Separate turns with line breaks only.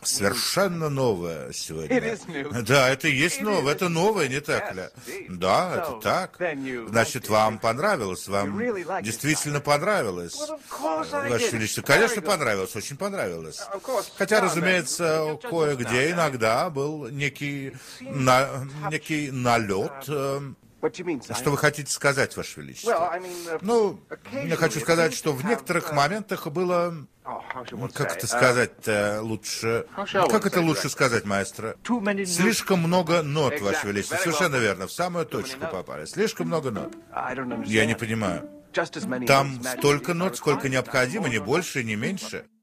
совершенно новое сегодня. Да, это и есть новое, это новое, не так ли? Да, это так. Значит, вам понравилось, вам действительно понравилось, Ваше Величество. Конечно, понравилось, очень понравилось. Хотя, разумеется, кое-где иногда был некий налет. Что вы хотите сказать, Ваше Величество? Ну, я хочу сказать, что в некоторых моментах было... Как это сказать лучше? Как это лучше сказать, маэстро? Слишком много нот, Ваше Величество. Совершенно верно, в самую точку попали. Слишком много нот. Я не понимаю. Там столько нот, сколько необходимо, не больше, не меньше.